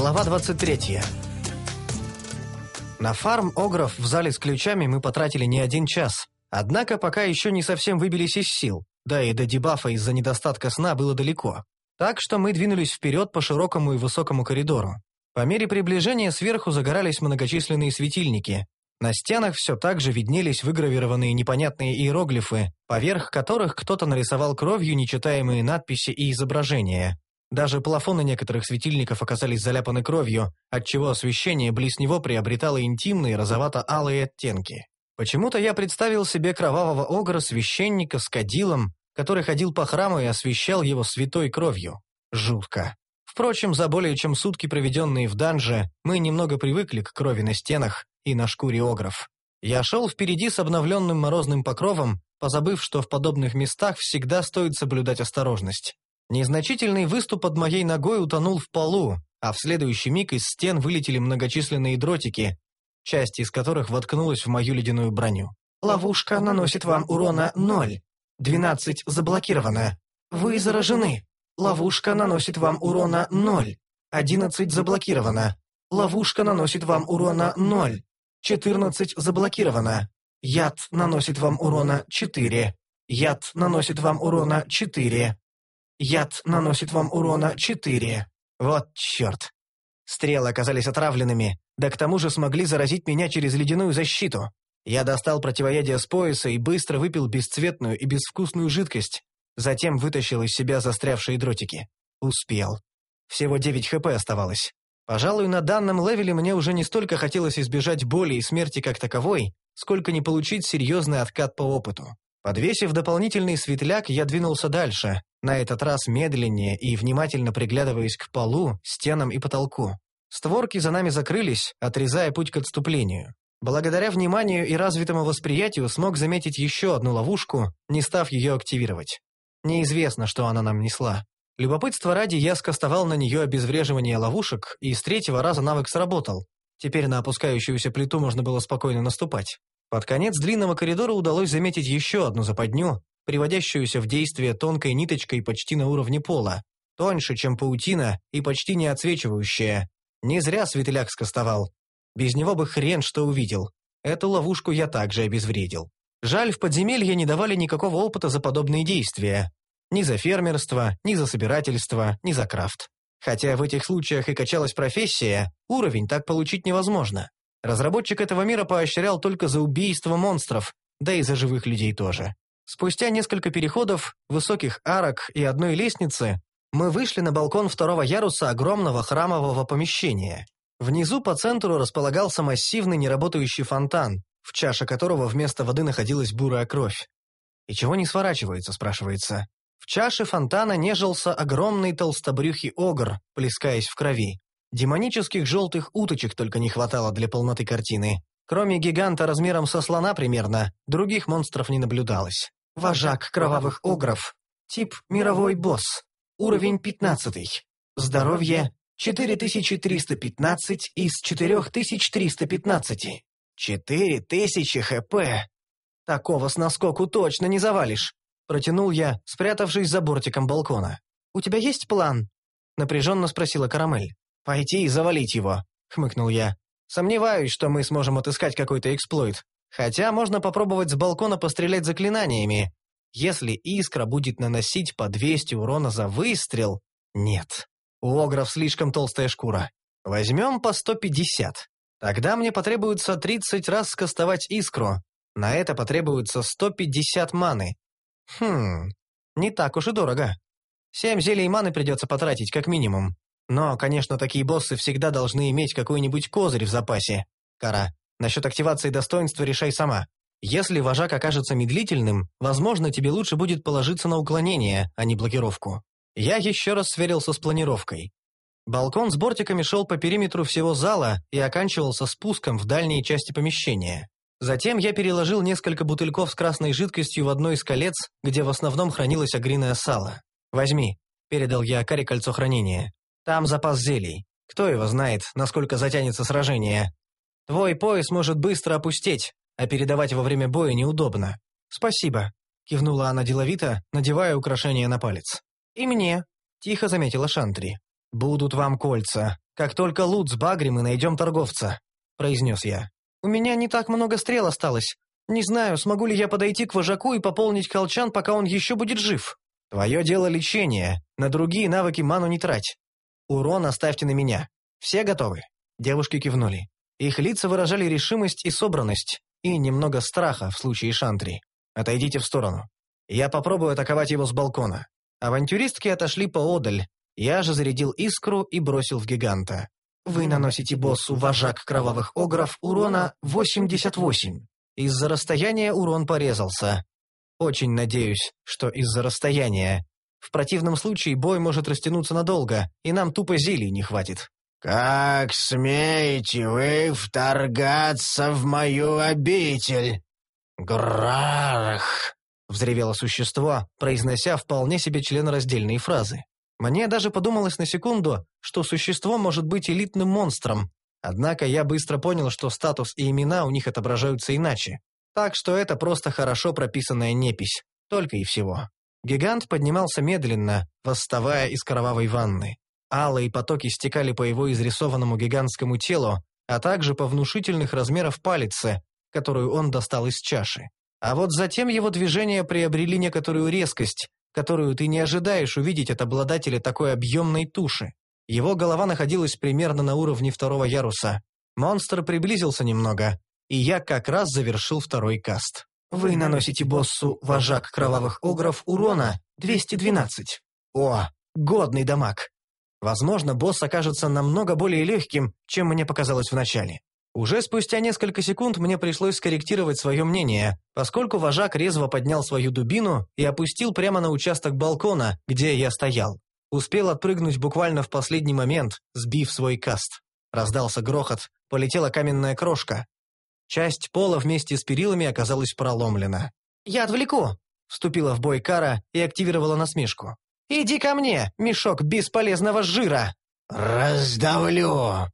Глава 23. На фарм Огров в зале с ключами мы потратили не 1 час. Однако пока еще не совсем выбились из сил, да и до дебафа из-за недостатка сна было далеко. Так что мы двинулись вперед по широкому и высокому коридору. По мере приближения сверху загорались многочисленные светильники. На стенах все так же виднелись выгравированные непонятные иероглифы, поверх которых кто-то нарисовал кровью нечитаемые надписи и изображения. Даже плафоны некоторых светильников оказались заляпаны кровью, отчего освещение близ него приобретало интимные розовато-алые оттенки. Почему-то я представил себе кровавого огра-священника с кадилом, который ходил по храму и освещал его святой кровью. Жутко. Впрочем, за более чем сутки, проведенные в данже, мы немного привыкли к крови на стенах и на шкуре огров. Я шел впереди с обновленным морозным покровом, позабыв, что в подобных местах всегда стоит соблюдать осторожность. Незначительный выступ под моей ногой утонул в полу, а в следующий миг из стен вылетели многочисленные дротики, часть из которых воткнулась в мою ледяную броню. «Ловушка наносит вам урона 0. 12 заблокировано. Вы заражены. Ловушка наносит вам урона 0. 11 заблокировано. Ловушка наносит вам урона 0. 14 заблокировано. Яд наносит вам урона 4. Яд наносит вам урона 4. Яд наносит вам урона 4. Вот черт. Стрелы оказались отравленными, да к тому же смогли заразить меня через ледяную защиту. Я достал противоядие с пояса и быстро выпил бесцветную и безвкусную жидкость. Затем вытащил из себя застрявшие дротики. Успел. Всего 9 хп оставалось. Пожалуй, на данном левеле мне уже не столько хотелось избежать боли и смерти как таковой, сколько не получить серьезный откат по опыту. Подвесив дополнительный светляк, я двинулся дальше, на этот раз медленнее и внимательно приглядываясь к полу, стенам и потолку. Створки за нами закрылись, отрезая путь к отступлению. Благодаря вниманию и развитому восприятию смог заметить еще одну ловушку, не став ее активировать. Неизвестно, что она нам несла. Любопытство ради я скастовал на нее обезвреживание ловушек, и с 3-го раза навык сработал. Теперь на опускающуюся плиту можно было спокойно наступать. Под конец длинного коридора удалось заметить еще одну западню, приводящуюся в действие тонкой ниточкой почти на уровне пола, тоньше, чем паутина, и почти не отсвечивающая. Не зря светляк скастовал. Без него бы хрен что увидел. Эту ловушку я также обезвредил. Жаль, в подземелье не давали никакого опыта за подобные действия. Ни за фермерство, ни за собирательство, ни за крафт. Хотя в этих случаях и качалась профессия, уровень так получить невозможно. Разработчик этого мира поощрял только за убийство монстров, да и за живых людей тоже. Спустя несколько переходов, высоких арок и одной лестницы, мы вышли на балкон 2-го яруса огромного храмового помещения. Внизу по центру располагался массивный неработающий фонтан, в чаше которого вместо воды находилась бурая кровь. «И чего не сворачивается?» – спрашивается. В чаше фонтана нежился огромный толстобрюхий огр, плескаясь в крови. Демонических желтых уточек только не хватало для полноты картины. Кроме гиганта размером со слона примерно, других монстров не наблюдалось. Вожак кровавых огров. Тип мировой босс. Уровень 15. Здоровье 4315 из 4315. 4000 хп. Такого с наскоку точно не завалишь. Протянул я, спрятавшись за бортиком балкона. «У тебя есть план?» Напряженно спросила Карамель. «Пойти и завалить его», — хмыкнул я. «Сомневаюсь, что мы сможем отыскать какой-то эксплойт. Хотя можно попробовать с балкона пострелять заклинаниями. Если искра будет наносить по 200 урона за выстрел... Нет. У огров слишком толстая шкура. Возьмем по 150. Тогда мне потребуется 30 раз скастовать искру. На это потребуется 150 маны. Не так уж и дорого. 7 зелий маны придется потратить как минимум. Но, конечно, такие боссы всегда должны иметь какой-нибудь козырь в запасе. Кара, насчет активации достоинства решай сама. Если вожак окажется медлительным, возможно, тебе лучше будет положиться на уклонение, а не блокировку. Я еще раз сверился с планировкой. Балкон с бортиками шел по периметру всего зала и оканчивался спуском в дальней части помещения. Затем я переложил несколько бутыльков с красной жидкостью в одно из колец, где в основном хранилось огриное сало. «Возьми», — передал я Акаре кольцо хранения. «Там запас зелий. Кто его знает, насколько затянется сражение. Твой пояс может быстро опустеть, а передавать во время боя неудобно». «Спасибо», — кивнула она деловито, надевая украшение на палец. «И мне», — тихо заметила Шантри. «Будут вам кольца», как только лут сбагрим и найдем торговца», — произнес я. «У меня не так много стрел осталось. Не знаю, смогу ли я подойти к вожаку и пополнить колчан, пока он еще будет жив». «Твое дело лечение, на другие навыки ману не трать. Урон оставьте на меня. Все готовы?» Девушки кивнули. Их лица выражали решимость и собранность, и немного страха в случае Шантри. «Отойдите в сторону. Я попробую атаковать его с балкона». Авантюристки отошли поодаль. Я же зарядил искру и бросил в гиганта. «Вы наносите боссу вожак кровавых огров урона 88. Из-за расстояния урон порезался. Очень надеюсь, что из-за расстояния. В противном случае бой может растянуться надолго, и нам тупо зелий не хватит». «Как смеете вы вторгаться в мою обитель? Грарх!» — взревело существо, произнося вполне себе членораздельные фразы. Мне даже подумалось на секунду, что существо может быть элитным монстром, однако я быстро понял, что статус и имена у них отображаются иначе. Так что это просто хорошо прописанная непись, только и всего. Гигант поднимался медленно, восставая из кровавой ванны. Алые потоки стекали по его изрисованному гигантскому телу, а также по внушительных размеров палице, которую он достал из чаши. А вот затем его движения приобрели некоторую резкость, которую ты не ожидаешь увидеть от обладателя такой объемной туши. Его голова находилась примерно на уровне второго яруса. Монстр приблизился немного, и я как раз завершил второй каст. Вы наносите боссу вожак кровавых огров урона 212. О, годный дамаг. Возможно, босс окажется намного более легким, чем мне показалось вначале. Уже спустя несколько секунд мне пришлось скорректировать свое мнение, поскольку вожак резво поднял свою дубину и опустил прямо на участок балкона, где я стоял. Успел отпрыгнуть буквально в последний момент, сбив свой каст. Раздался грохот, полетела каменная крошка. Часть пола вместе с перилами оказалась проломлена. «Я отвлеку!» — вступила в бой Кара и активировала насмешку. «Иди ко мне, мешок бесполезного жира!» «Раздавлю!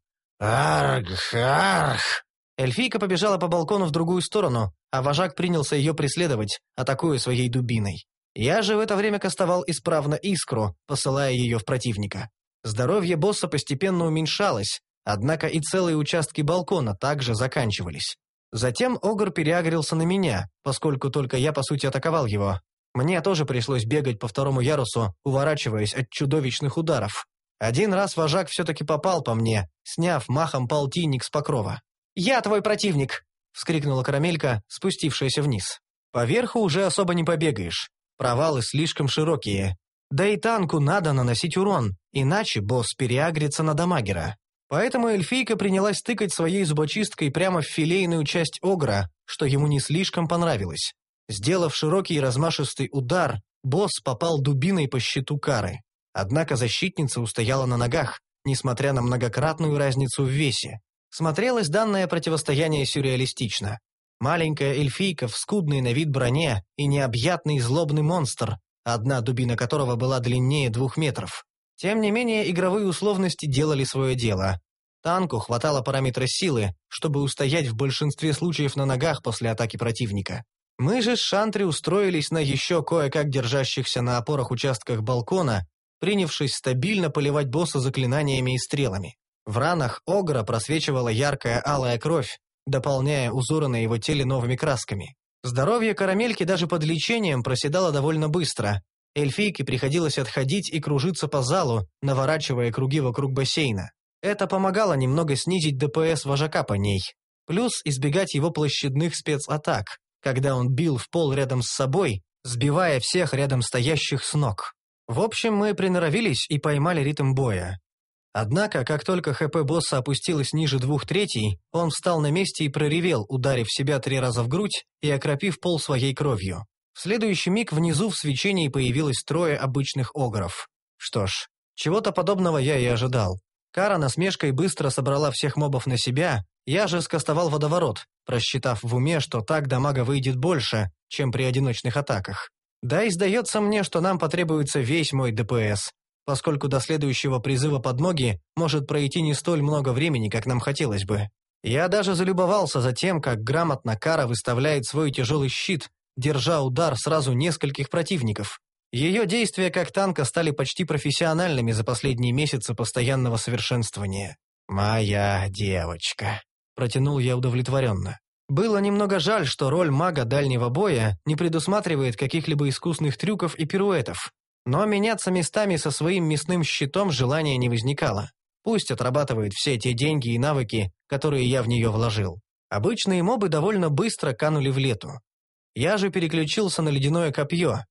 Арх, арх!» Эльфийка побежала по балкону в другую сторону, а вожак принялся ее преследовать, атакуя своей дубиной. Я же в это время кастовал исправно искру, посылая ее в противника. Здоровье босса постепенно уменьшалось, однако и целые участки балкона также заканчивались. Затем огр переагрился на меня, поскольку только я, по сути, атаковал его. Мне тоже пришлось бегать по второму ярусу, уворачиваясь от чудовищных ударов. Один раз вожак все-таки попал по мне, сняв махом полтинник с покрова. «Я твой противник!» — вскрикнула Карамелька, спустившаяся вниз. «Поверху уже особо не побегаешь. Провалы слишком широкие. Да и танку надо наносить урон, иначе босс переагрится на дамагера». Поэтому эльфийка принялась тыкать своей зубочисткой прямо в филейную часть огра, что ему не слишком понравилось. Сделав широкий и размашистый удар, босс попал дубиной по щиту Кары. Однако защитница устояла на ногах, несмотря на многократную разницу в весе. Смотрелось данное противостояние сюрреалистично. Маленькая эльфийка в скудной на вид броне и необъятный злобный монстр, одна дубина которого была длиннее 2 метров. Тем не менее, игровые условности делали свое дело. Танку хватало параметра силы, чтобы устоять в большинстве случаев на ногах после атаки противника. Мы же с Шантри устроились на еще кое-как держащихся на опорах участках балкона, принявшись стабильно поливать босса заклинаниями и стрелами. В ранах огра просвечивала яркая алая кровь, дополняя узоры на его теле новыми красками. Здоровье Карамельки даже под лечением проседало довольно быстро. Эльфийке приходилось отходить и кружиться по залу, наворачивая круги вокруг бассейна. Это помогало немного снизить ДПС вожака по ней. Плюс избегать его площадных спецатак, когда он бил в пол рядом с собой, сбивая всех рядом стоящих с ног. В общем, мы приноровились и поймали ритм боя. Однако, как только ХП босса опустилось ниже 2/3, он встал на месте и проревел, ударив себя 3 раза в грудь и окропив пол своей кровью. В следующий миг внизу в свечении появилось 3 обычных огров. Что ж, чего-то подобного я и ожидал. Кара насмешкой быстро собрала всех мобов на себя, я же скастовал водоворот, просчитав в уме, что так дамага выйдет больше, чем при одиночных атаках. Да и сдается мне, что нам потребуется весь мой ДПС, поскольку до следующего призыва подмоги может пройти не столь много времени, как нам хотелось бы. Я даже залюбовался за тем, как грамотно Кара выставляет свой тяжелый щит, держа удар сразу нескольких противников. Ее действия как танка стали почти профессиональными за последние месяцы постоянного совершенствования. «Моя девочка», — протянул я удовлетворенно. Было немного жаль, что роль мага дальнего боя не предусматривает каких-либо искусных трюков и пируэтов. Но меняться местами со своим мясным щитом желания не возникало. Пусть отрабатывает все те деньги и навыки, которые я в нее вложил. Обычные мобы довольно быстро канули в лету. Я же переключился на ледяное копье.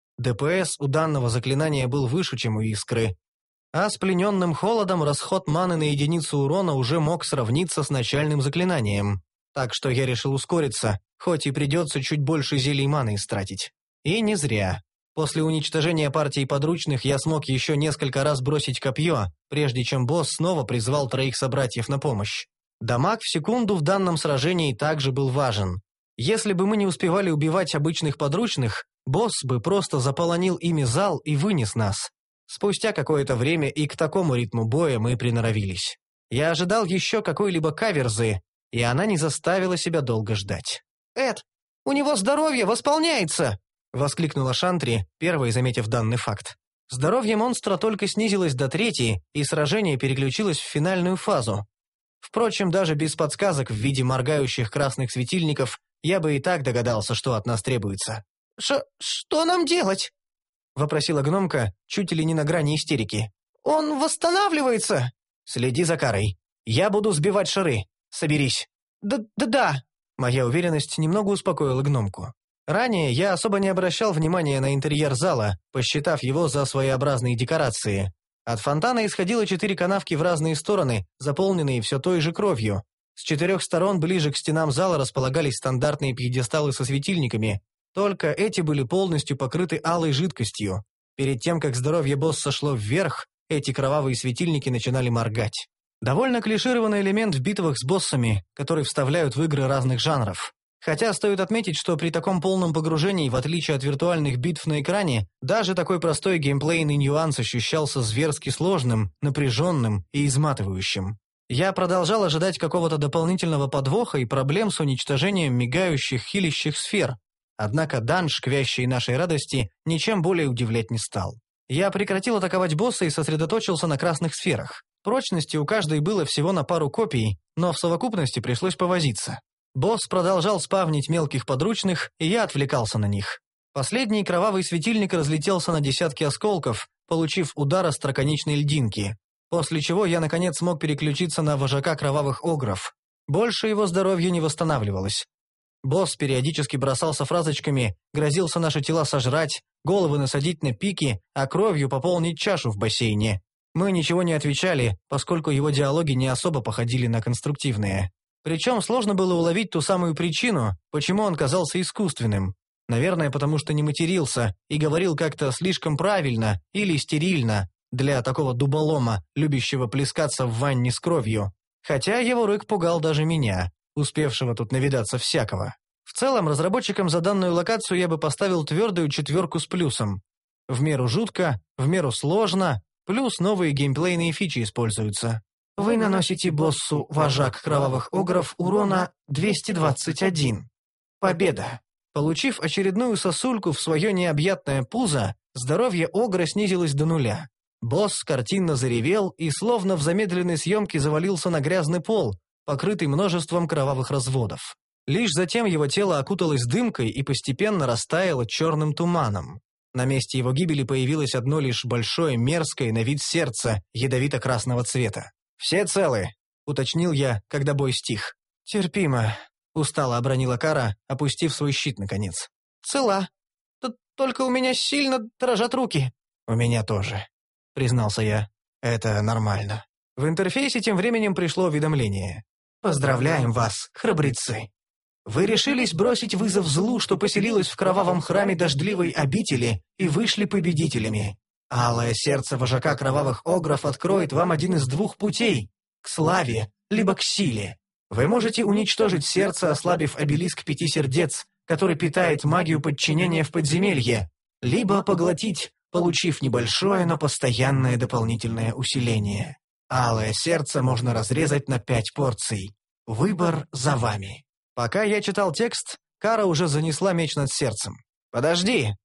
ДПС у данного заклинания был выше, чем у искры. А с плененным холодом расход маны на единицу урона уже мог сравниться с начальным заклинанием. Так что я решил ускориться, хоть и придется чуть больше зелий маны истратить. И не зря. После уничтожения партии подручных я смог еще несколько раз бросить копье, прежде чем босс снова призвал 3 собратьев на помощь. Дамаг в секунду в данном сражении также был важен. Если бы мы не успевали убивать обычных подручных, босс бы просто заполонил ими зал и вынес нас. Спустя какое-то время и к такому ритму боя мы приноровились. Я ожидал еще какой-либо каверзы, и она не заставила себя долго ждать. «Эд, у него здоровье восполняется!» — воскликнула Шантри, первой заметив данный факт. Здоровье монстра только снизилось до 3, и сражение переключилось в финальную фазу. Впрочем, даже без подсказок в виде моргающих красных светильников я бы и так догадался, что от нас требуется. «Что нам делать?» — вопросила гномка, чуть ли не на грани истерики. «Он восстанавливается!» «Следи за Карой. Я буду сбивать шары. Соберись». «Да». Моя уверенность немного успокоила гномку. Ранее я особо не обращал внимания на интерьер зала, посчитав его за своеобразные декорации. От фонтана исходило 4 канавки в разные стороны, заполненные все той же кровью. С 4 сторон ближе к стенам зала располагались стандартные пьедесталы со светильниками, только эти были полностью покрыты алой жидкостью. Перед тем, как здоровье босса шло вверх, эти кровавые светильники начинали моргать. Довольно клишированный элемент в битвах с боссами, который вставляют в игры разных жанров. Хотя стоит отметить, что при таком полном погружении, в отличие от виртуальных битв на экране, даже такой простой геймплейный нюанс ощущался зверски сложным, напряженным и изматывающим. Я продолжал ожидать какого-то дополнительного подвоха и проблем с уничтожением мигающих хилящих сфер. Однако данж, к вящей нашей радости, ничем более удивлять не стал. Я прекратил атаковать босса и сосредоточился на красных сферах. Прочности у каждой было всего на пару копий, но в совокупности пришлось повозиться. Босс продолжал спавнить мелких подручных, и я отвлекался на них. Последний кровавый светильник разлетелся на десятки осколков, получив удар остроконечной льдинки, после чего я наконец смог переключиться на вожака кровавых огров. Больше его здоровье не восстанавливалось. Босс периодически бросался фразочками, грозился наши тела сожрать, головы насадить на пики, а кровью пополнить чашу в бассейне. Мы ничего не отвечали, поскольку его диалоги не особо походили на конструктивные. Причем сложно было уловить ту самую причину, почему он казался искусственным. Наверное, потому что не матерился и говорил как-то слишком правильно или стерильно для такого дуболома, любящего плескаться в ванне с кровью. Хотя его рык пугал даже меня, успевшего тут навидаться всякого. В целом, разработчикам за данную локацию я бы поставил твердую 4 с плюсом. В меру жутко, в меру сложно, плюс новые геймплейные фичи используются. Вы наносите боссу вожак кровавых огров урона 221. Победа. Получив очередную сосульку в свое необъятное пузо, здоровье огра снизилось до 0. Босс картинно заревел и словно в замедленной съемке завалился на грязный пол, покрытый множеством кровавых разводов. Лишь затем его тело окуталось дымкой и постепенно растаяло черным туманом. На месте его гибели появилось одно лишь большое мерзкое на вид сердце ядовито-красного цвета. «Все целы?» — уточнил я, когда бой стих. «Терпимо», — устало обронила Кара, опустив свой щит наконец. «Цела. Только у меня сильно дрожат руки». «У меня тоже», — признался я. «Это нормально». В интерфейсе тем временем пришло уведомление. «Поздравляем вас, храбрецы. Вы решились бросить вызов злу, что поселилось в кровавом храме дождливой обители, и вышли победителями. Алое сердце вожака кровавых огров откроет вам один из 2 путей – к славе, либо к силе. Вы можете уничтожить сердце, ослабив обелиск 5 сердец, который питает магию подчинения в подземелье, либо поглотить, получив небольшое, но постоянное дополнительное усиление. Алое сердце можно разрезать на 5 порций. Выбор за вами». Пока я читал текст, Кара уже занесла меч над сердцем. «Подожди!»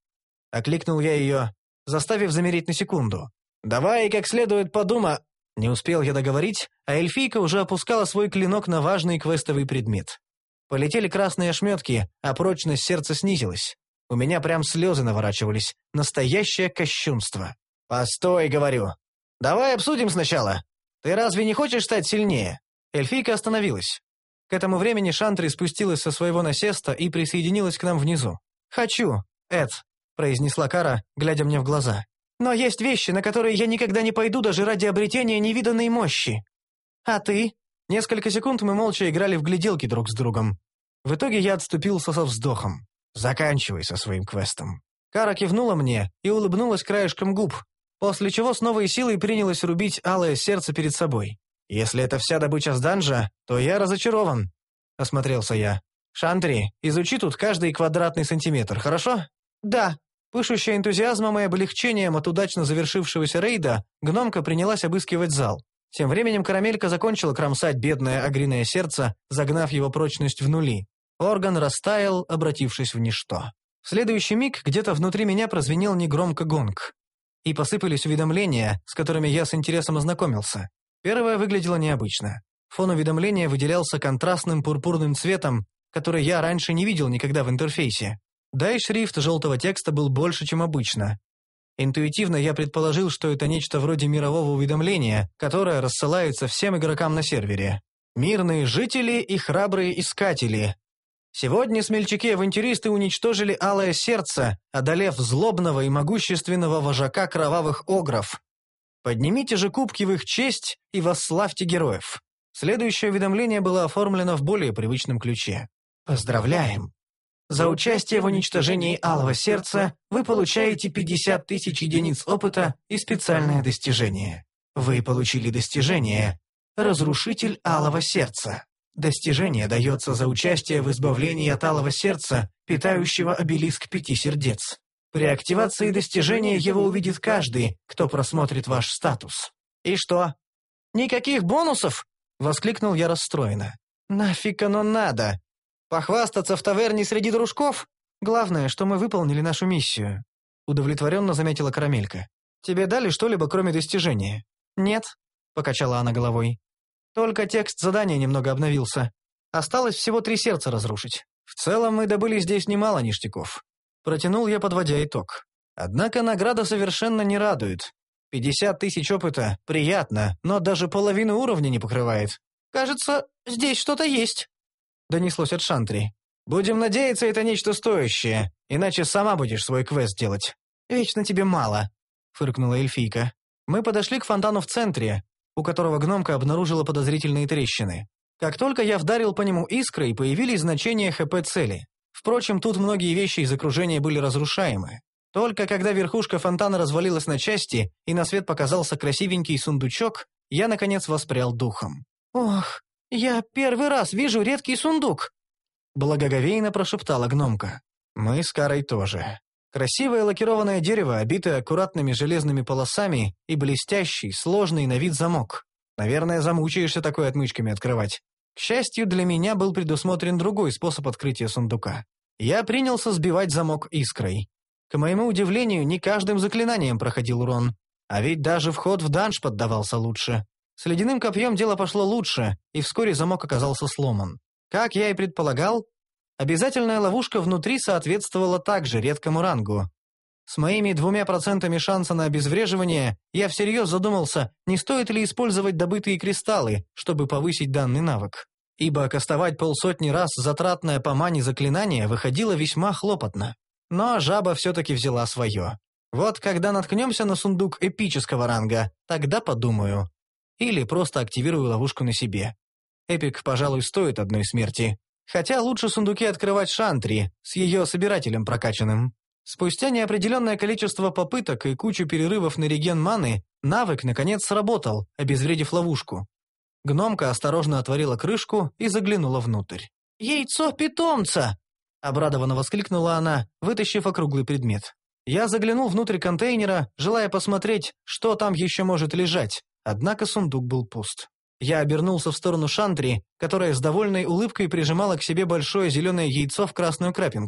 — окликнул я ее, заставив замереть на секунду. «Давай как следует подумай...» Не успел я договорить, а эльфийка уже опускала свой клинок на важный квестовый предмет. Полетели красные ошметки, а прочность сердца снизилась. У меня прям слезы наворачивались. Настоящее кощунство. «Постой», — говорю. «Давай обсудим сначала. Ты разве не хочешь стать сильнее?» Эльфийка остановилась. К этому времени Шантри спустилась со своего насеста и присоединилась к нам внизу. «Хочу, Эд», — произнесла Кара, глядя мне в глаза. «Но есть вещи, на которые я никогда не пойду даже ради обретения невиданной мощи. А ты?» Несколько секунд мы молча играли в гляделки друг с другом. В итоге я отступился со вздохом. «Заканчивай со своим квестом». Кара кивнула мне и улыбнулась краешком губ, после чего с новой силой принялась рубить алое сердце перед собой. «Если это вся добыча с данжа, то я разочарован», — осмотрелся я. «Шантри, изучи тут каждый квадратный сантиметр, хорошо?» «Да». Пышущая энтузиазмом и облегчением от удачно завершившегося рейда, гномка принялась обыскивать зал. Тем временем Карамелька закончила кромсать бедное огриное сердце, загнав его прочность в нули. Орган растаял, обратившись в ничто. В следующий миг где-то внутри меня прозвенел негромко гонг. И посыпались уведомления, с которыми я с интересом ознакомился. Первое выглядело необычно. Фон уведомления выделялся контрастным пурпурным цветом, который я раньше не видел никогда в интерфейсе. Да и шрифт желтого текста был больше, чем обычно. Интуитивно я предположил, что это нечто вроде мирового уведомления, которое рассылается всем игрокам на сервере. «Мирные жители и храбрые искатели. Сегодня смельчаки-авантюристы уничтожили Алое Сердце, одолев злобного и могущественного вожака кровавых огров. Поднимите же кубки в их честь и восславьте героев». Следующее уведомление было оформлено в более привычном ключе. «Поздравляем! За участие в уничтожении Алого Сердца вы получаете 50 тысяч единиц опыта и специальное достижение. Вы получили достижение «Разрушитель Алого Сердца». Достижение дается за участие в избавлении от Алого Сердца, питающего обелиск 5 сердец. При активации достижения его увидит каждый, кто просмотрит ваш статус. «И что? Никаких бонусов?» — воскликнул я расстроенно. «Нафиг оно надо? Похвастаться в таверне среди дружков? Главное, что мы выполнили нашу миссию», — удовлетворенно заметила Карамелька. «Тебе дали что-либо, кроме достижения?» «Нет», — покачала она головой. «Только текст задания немного обновился. Осталось всего 3 сердца разрушить. В целом мы добыли здесь немало ништяков». Протянул я, подводя итог. Однако награда совершенно не радует. 50 тысяч опыта — приятно, но даже половину уровня не покрывает. «Кажется, здесь что-то есть», — донеслось от Шантри. «Будем надеяться, это нечто стоящее, иначе сама будешь свой квест делать». «Вечно тебе мало», — фыркнула эльфийка. Мы подошли к фонтану в центре, у которого гномка обнаружила подозрительные трещины. Как только я вдарил по нему искрой, появились значения ХП цели. Впрочем, тут многие вещи из окружения были разрушаемы. Только когда верхушка фонтана развалилась на части, и на свет показался красивенький сундучок, я, наконец, воспрял духом. «Ох, я первый раз вижу редкий сундук!» Благоговейно прошептала гномка. Мы с Карой тоже. Красивое лакированное дерево, обитое аккуратными железными полосами, и блестящий, сложный на вид замок. Наверное, замучаешься такой отмычками открывать. К счастью, для меня был предусмотрен другой способ открытия сундука. Я принялся сбивать замок искрой. К моему удивлению, не каждым заклинанием проходил урон. А ведь даже вход в данж поддавался лучше. С ледяным копьем дело пошло лучше, и вскоре замок оказался сломан. Как я и предполагал, обязательная ловушка внутри соответствовала также редкому рангу. С моими 2% шанса на обезвреживание я всерьез задумался, не стоит ли использовать добытые кристаллы, чтобы повысить данный навык. Ибо кастовать 50 раз затратное по мане заклинание выходило весьма хлопотно. Но жаба все-таки взяла свое. Вот когда наткнемся на сундук эпического ранга, тогда подумаю. Или просто активирую ловушку на себе. Эпик, пожалуй, стоит одной смерти. Хотя лучше сундуки открывать Шантри, с ее собирателем прокачанным. Спустя неопределенное количество попыток и кучу перерывов на реген маны, навык наконец сработал, обезвредив ловушку. Гномка осторожно отворила крышку и заглянула внутрь. «Яйцо питомца!» — обрадованно воскликнула она, вытащив округлый предмет. Я заглянул внутрь контейнера, желая посмотреть, что там еще может лежать, однако сундук был пуст. Я обернулся в сторону Шантри, которая с довольной улыбкой прижимала к себе большое зеленое яйцо в красную крапинку.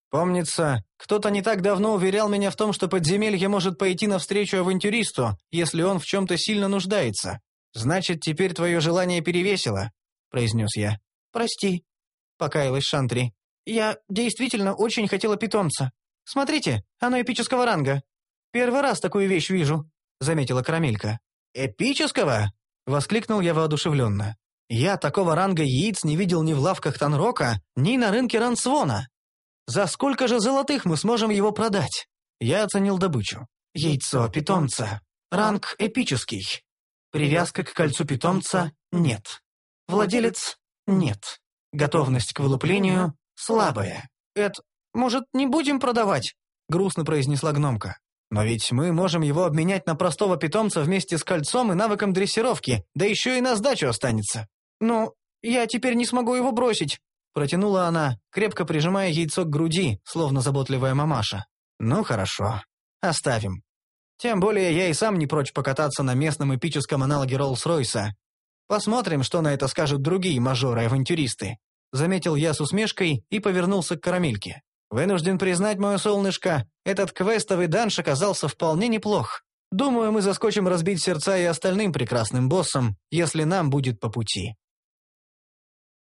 Помнится, кто-то не так давно уверял меня в том, что подземелье может пойти навстречу авантюристу, если он в чем-то сильно нуждается. Значит, теперь твое желание перевесило, произнес я. Прости, покаялась Шантри. Я действительно очень хотела питомца. Смотрите, оно эпического ранга. Первый раз такую вещь вижу, заметила Карамелька. Эпического? Воскликнул я воодушевленно. Я такого ранга яиц не видел ни в лавках Танрока, ни на рынке Рансвона. За сколько же золотых мы сможем его продать? Я оценил добычу. Яйцо питомца. Ранг эпический. Привязка к кольцу питомца – нет. Владелец – нет. Готовность к вылуплению – слабая. Может, не будем продавать? Грустно произнесла гномка. Но ведь мы можем его обменять на простого питомца вместе с кольцом и навыком дрессировки, да еще и на сдачу останется. Ну, я теперь не смогу его бросить. Протянула она, крепко прижимая яйцо к груди, словно заботливая мамаша. Ну хорошо, оставим. Тем более я и сам не прочь покататься на местном эпическом аналоге Роллс-Ройса. Посмотрим, что на это скажут другие мажоры-авантюристы. Заметил я с усмешкой и повернулся к Карамельке. Вынужден признать, мое солнышко, этот квестовый данж оказался вполне неплох. Думаю, мы заскочим разбить сердца и остальным прекрасным боссам, если нам будет по пути.